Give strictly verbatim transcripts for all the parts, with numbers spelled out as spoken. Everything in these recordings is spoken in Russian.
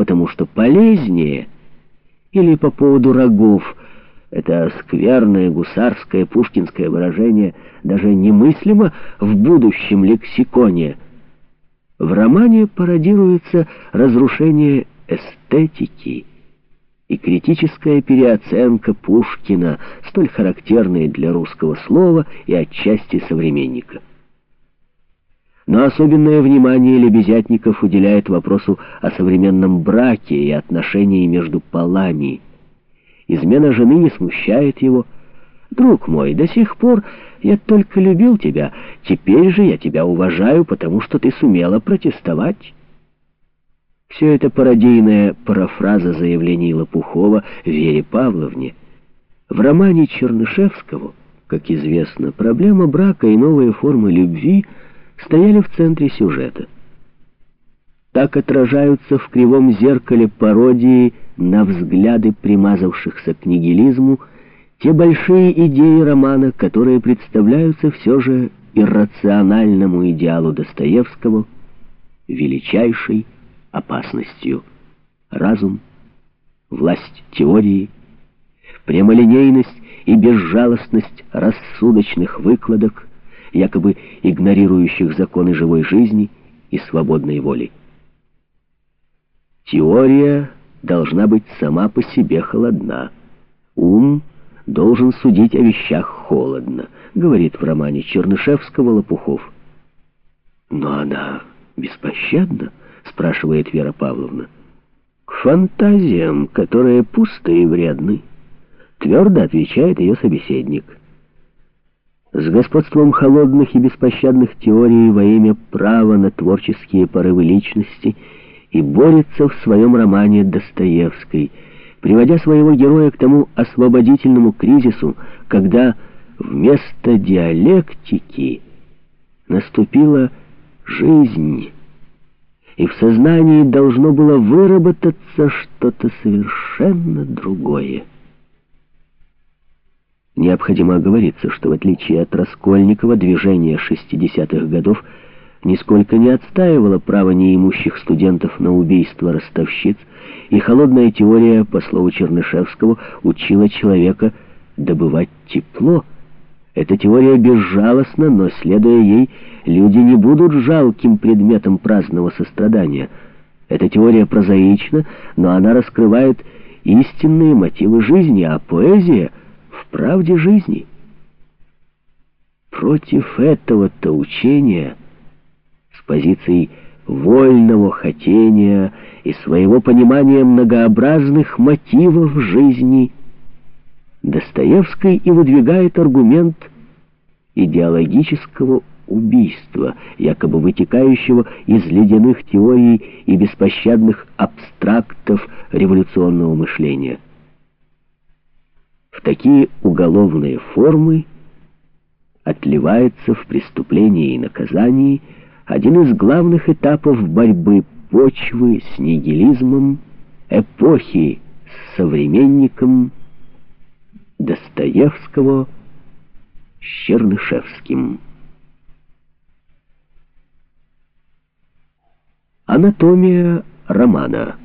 потому что полезнее, или по поводу рогов. Это скверное гусарское пушкинское выражение даже немыслимо в будущем лексиконе. В романе пародируется разрушение эстетики и критическая переоценка Пушкина, столь характерная для русского слова и отчасти современника. Но особенное внимание Лебезятников уделяет вопросу о современном браке и отношении между полами. Измена жены не смущает его. «Друг мой, до сих пор я только любил тебя, теперь же я тебя уважаю, потому что ты сумела протестовать». Все это пародийная парафраза заявлений Лопухова Вере Павловне. В романе Чернышевского, как известно, проблема брака и новые формы любви стояли в центре сюжета. Так отражаются в кривом зеркале пародии на взгляды примазавшихся к нигилизму те большие идеи романа, которые представляются все же иррациональному идеалу Достоевского величайшей опасностью. Разум, власть теории, прямолинейность и безжалостность рассудочных выкладок, якобы игнорирующих законы живой жизни и свободной воли. Теория должна быть сама по себе холодна. Ум должен судить о вещах холодно, говорит в романе Чернышевского Лопухов. Но она беспощадна, спрашивает Вера Павловна. К фантазиям, которые пусты и вредны, твердо отвечает ее собеседник. С господством холодных и беспощадных теорий во имя права на творческие порывы личности и борется в своем романе Достоевский, приводя своего героя к тому освободительному кризису, когда вместо диалектики наступила жизнь, и в сознании должно было выработаться что-то совершенно другое. Необходимо оговориться, что в отличие от Раскольникова движение шестидесятых годов нисколько не отстаивало право неимущих студентов на убийство ростовщиц, и холодная теория, по слову Чернышевского, учила человека добывать тепло. Эта теория безжалостна, но, следуя ей, люди не будут жалким предметом праздного сострадания. Эта теория прозаична, но она раскрывает истинные мотивы жизни, а поэзия — в правде жизни. Против этого-то учения, с позицией вольного хотения и своего понимания многообразных мотивов жизни, Достоевский и выдвигает аргумент идеологического убийства, якобы вытекающего из ледяных теорий и беспощадных абстрактов революционного мышления. В такие уголовные формы отливается в преступлении и наказании один из главных этапов борьбы почвы с нигилизмом, эпохи с современником Достоевского с Чернышевским. Анатомия романа.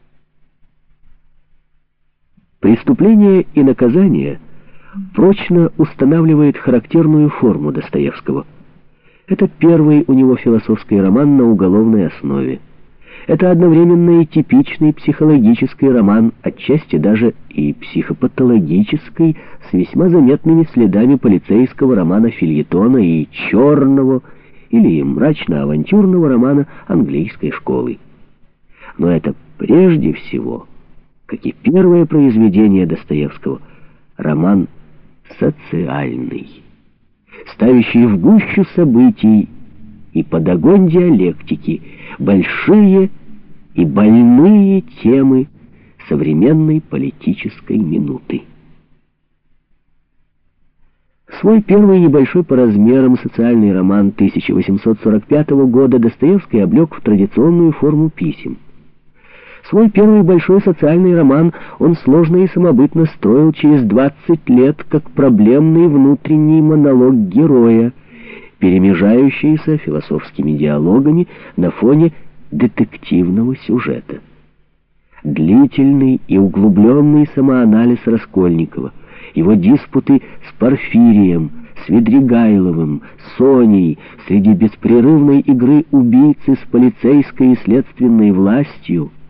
«Преступление и наказание» прочно устанавливает характерную форму Достоевского. Это первый у него философский роман на уголовной основе. Это одновременно и типичный психологический роман, отчасти даже и психопатологический, с весьма заметными следами полицейского романа-фельетона и черного или мрачно-авантюрного романа английской школы. Но это прежде всего, как и первое произведение Достоевского, роман социальный, ставящий в гущу событий и под огонь диалектики большие и больные темы современной политической минуты. Свой первый небольшой по размерам социальный роман тысяча восемьсот сорок пятого года Достоевский облег в традиционную форму писем. Свой первый большой социальный роман он сложно и самобытно строил через двадцать лет как проблемный внутренний монолог героя, перемежающийся философскими диалогами на фоне детективного сюжета. длительный и углубленный самоанализ Раскольникова, его диспуты с Порфирием, Свидригайловым, Соней среди беспрерывной игры убийцы с полицейской и следственной властью —